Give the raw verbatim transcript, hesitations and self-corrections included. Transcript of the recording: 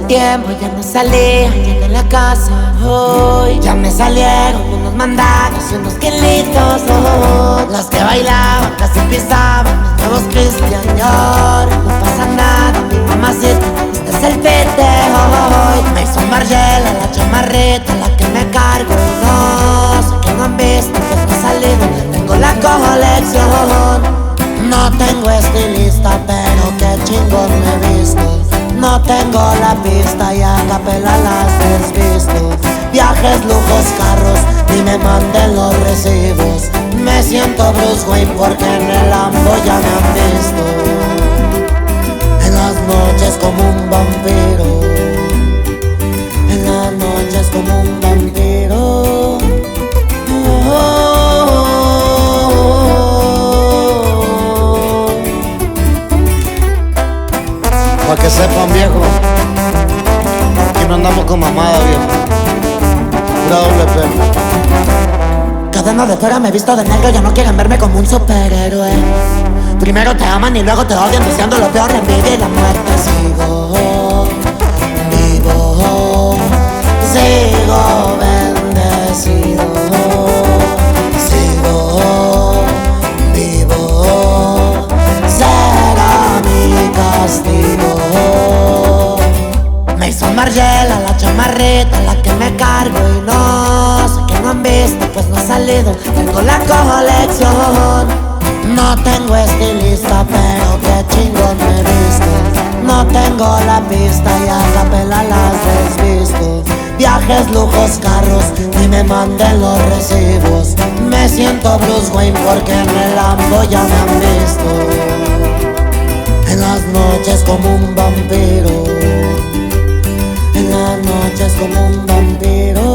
tiempo ya no salía, llegué a la casa hoy. Ya me salieron unos mandados y unos kilitos, oh. Las que bailaban casi pisaban los nuevos Christian Dior. No pasa nada, mi mamacita, este es el fit de hoy. Me hizo Margiela, la chamarrita, la que me cargo. No sé que no han visto, pues no he salido, tengo la colección. No tengo estilista, pero qué chingón me he visto. No tengo la pista y a capela las desvisto. Viajes, lujos, carros, ni me manden los recibos. Me siento Bruce Wayne porque en el Lambo ya me han visto. En las noches como un vampiro. En las noches como un vampiro. Oh, oh, oh. Pa' que sepan, viejo, que no andamos con mamada, viejo. Pura doble pena. Cadena de fuera me he visto de negro, ya no quieren verme como un superhéroe. Primero te aman y luego te odian, deseando lo peor, la envidia y la muerte. Sigo vivo, sigo bendecido. Sigo vivo, será mi castigo. Me hizo Margiela, la chamarrita, la que me cargo. Y no sé que no han visto, pues no he salido, tengo la colección. No tengo estilista, pero qué chingón me he visto. No tengo la pista y a capela las desvisto. Viajes, lujos, carros, ni me manden los recibos. Me siento Bruce Wayne porque en el Lambo ya me han visto. En las noches como un vampiro. En las noches como un vampiro.